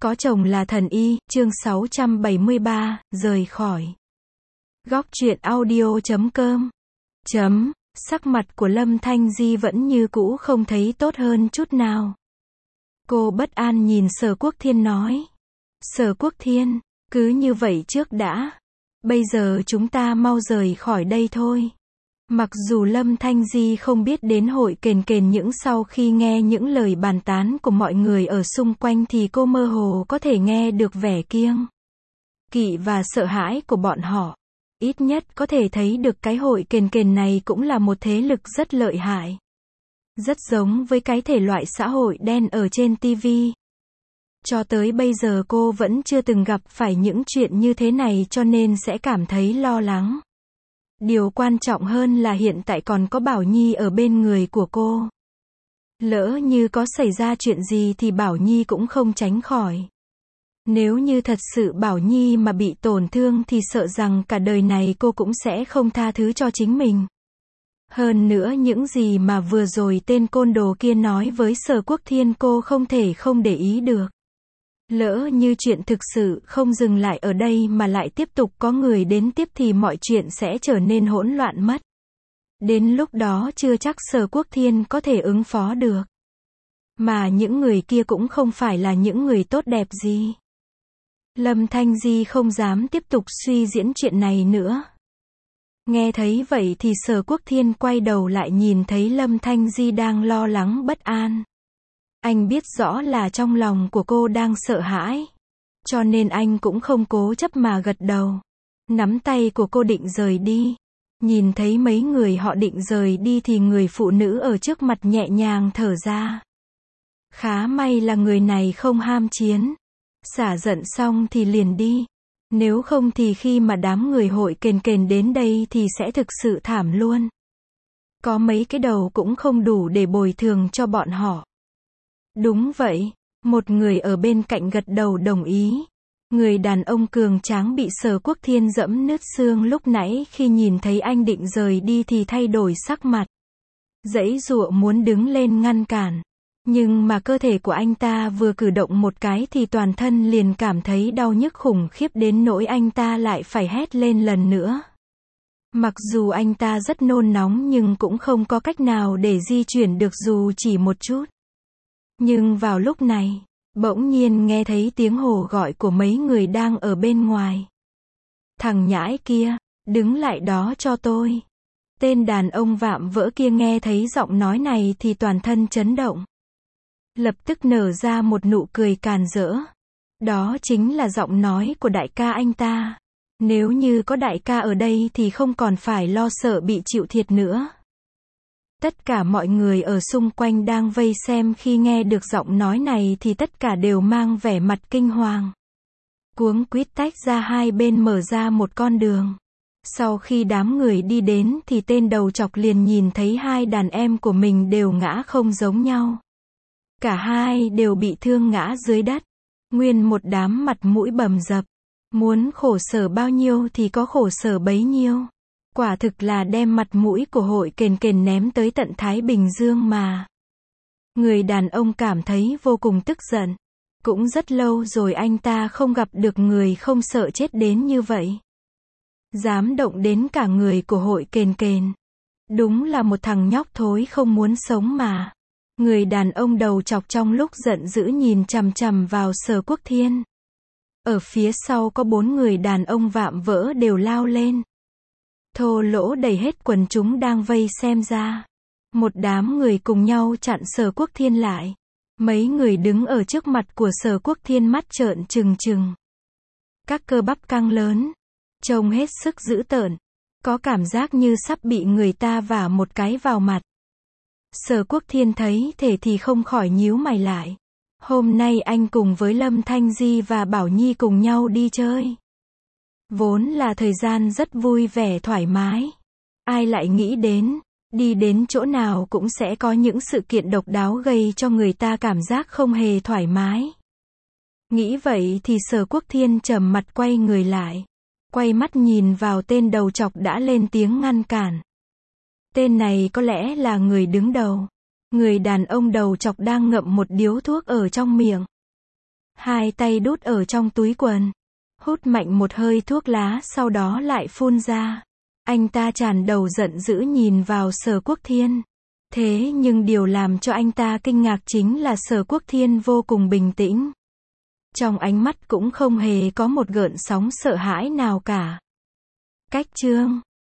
Có chồng là thần y, chương 673, rời khỏi. Góc truyện audio.com. Sắc mặt của Lâm Thanh Di vẫn như cũ, không thấy tốt hơn chút nào. Cô bất an nhìn Sở Quốc Thiên nói. Sở Quốc Thiên, cứ như vậy trước đã. Bây giờ chúng ta mau rời khỏi đây thôi. Mặc dù Lâm Thanh Di không biết đến hội kền những sau khi nghe những lời bàn tán của mọi người ở xung quanh thì cô mơ hồ có thể nghe được vẻ kiêng kỵ và sợ hãi của bọn họ. Ít nhất có thể thấy được cái hội kền này cũng là một thế lực rất lợi hại. Rất giống với cái thể loại xã hội đen ở trên TV. Cho tới bây giờ cô vẫn chưa từng gặp phải những chuyện như thế này cho nên sẽ cảm thấy lo lắng. Điều quan trọng hơn là hiện tại còn có Bảo Nhi ở bên người của cô. Lỡ như có xảy ra chuyện gì thì Bảo Nhi cũng không tránh khỏi. Nếu như thật sự Bảo Nhi mà bị tổn thương thì sợ rằng cả đời này cô cũng sẽ không tha thứ cho chính mình. Hơn nữa những gì mà vừa rồi tên côn đồ kia nói với Sở Quốc Thiên cô không thể không để ý được. Lỡ như chuyện thực sự không dừng lại ở đây mà lại tiếp tục có người đến tiếp thì mọi chuyện sẽ trở nên hỗn loạn mất. Đến lúc đó chưa chắc Sở Quốc Thiên có thể ứng phó được. Mà những người kia cũng không phải là những người tốt đẹp gì. Lâm Thanh Di không dám tiếp tục suy diễn chuyện này nữa. Nghe thấy vậy thì Sở Quốc Thiên quay đầu lại nhìn thấy Lâm Thanh Di đang lo lắng bất an. Anh biết rõ là trong lòng của cô đang sợ hãi. Cho nên anh cũng không cố chấp mà gật đầu. Nắm tay của cô định rời đi. Nhìn thấy mấy người họ định rời đi thì người phụ nữ ở trước mặt nhẹ nhàng thở ra. Khá may là người này không ham chiến. Xả giận xong thì liền đi. Nếu không thì khi mà đám người hội kền đến đây thì sẽ thực sự thảm luôn. Có mấy cái đầu cũng không đủ để bồi thường cho bọn họ. Đúng vậy, một người ở bên cạnh gật đầu đồng ý. Người đàn ông cường tráng bị Sở Quốc Thiên dẫm nứt xương lúc nãy khi nhìn thấy anh định rời đi thì thay đổi sắc mặt. Giãy giụa muốn đứng lên ngăn cản. Nhưng mà cơ thể của anh ta vừa cử động một cái thì toàn thân liền cảm thấy đau nhức khủng khiếp đến nỗi anh ta lại phải hét lên lần nữa. Mặc dù anh ta rất nôn nóng nhưng cũng không có cách nào để di chuyển được dù chỉ một chút. Nhưng vào lúc này, bỗng nhiên nghe thấy tiếng hò gọi của mấy người đang ở bên ngoài. Thằng nhãi kia, đứng lại đó cho tôi. Tên đàn ông vạm vỡ kia nghe thấy giọng nói này thì toàn thân chấn động. Lập tức nở ra một nụ cười càn rỡ. Đó chính là giọng nói của đại ca anh ta. Nếu như có đại ca ở đây thì không còn phải lo sợ bị chịu thiệt nữa. Tất cả mọi người ở xung quanh đang vây xem khi nghe được giọng nói này thì tất cả đều mang vẻ mặt kinh hoàng. Cuống quýt tách ra hai bên mở ra một con đường. Sau khi đám người đi đến thì tên đầu chọc liền nhìn thấy hai đàn em của mình đều ngã không giống nhau. Cả hai đều bị thương ngã dưới đất. Nguyên một đám mặt mũi bầm dập. Muốn khổ sở bao nhiêu thì có khổ sở bấy nhiêu. Quả thực là đem mặt mũi của hội kền ném tới tận Thái Bình Dương mà. Người đàn ông cảm thấy vô cùng tức giận. Cũng rất lâu rồi anh ta không gặp được người không sợ chết đến như vậy. Dám động đến cả người của hội kền. Đúng là một thằng nhóc thối không muốn sống mà. Người đàn ông đầu chọc trong lúc giận dữ nhìn chằm chằm vào Sở Quốc Thiên. Ở phía sau có 4 người đàn ông vạm vỡ đều lao lên. Thô lỗ đẩy hết quần chúng đang vây xem ra. Một đám người cùng nhau chặn Sở Quốc Thiên lại. Mấy người đứng ở trước mặt của Sở Quốc Thiên mắt trợn trừng trừng. Các cơ bắp căng lớn. Trông hết sức dữ tợn. Có cảm giác như sắp bị người ta vả một cái vào mặt. Sở Quốc Thiên thấy thế thì không khỏi nhíu mày lại. Hôm nay anh cùng với Lâm Thanh Di và Bảo Nhi cùng nhau đi chơi. Vốn là thời gian rất vui vẻ thoải mái. Ai lại nghĩ đến, đi đến chỗ nào cũng sẽ có những sự kiện độc đáo gây cho người ta cảm giác không hề thoải mái. Nghĩ vậy thì Sở Quốc Thiên trầm mặt quay người lại. Quay mắt nhìn vào tên đầu chọc đã lên tiếng ngăn cản. Tên này có lẽ là người đứng đầu. Người đàn ông đầu chọc đang ngậm một điếu thuốc ở trong miệng. hai tay đút ở trong túi quần, hút mạnh một hơi thuốc lá sau đó lại phun ra. Anh ta tràn đầu giận dữ nhìn vào Sở Quốc Thiên. Thế nhưng điều làm cho anh ta kinh ngạc chính là Sở Quốc Thiên vô cùng bình tĩnh. Trong ánh mắt cũng không hề có một gợn sóng sợ hãi nào cả. Cách chương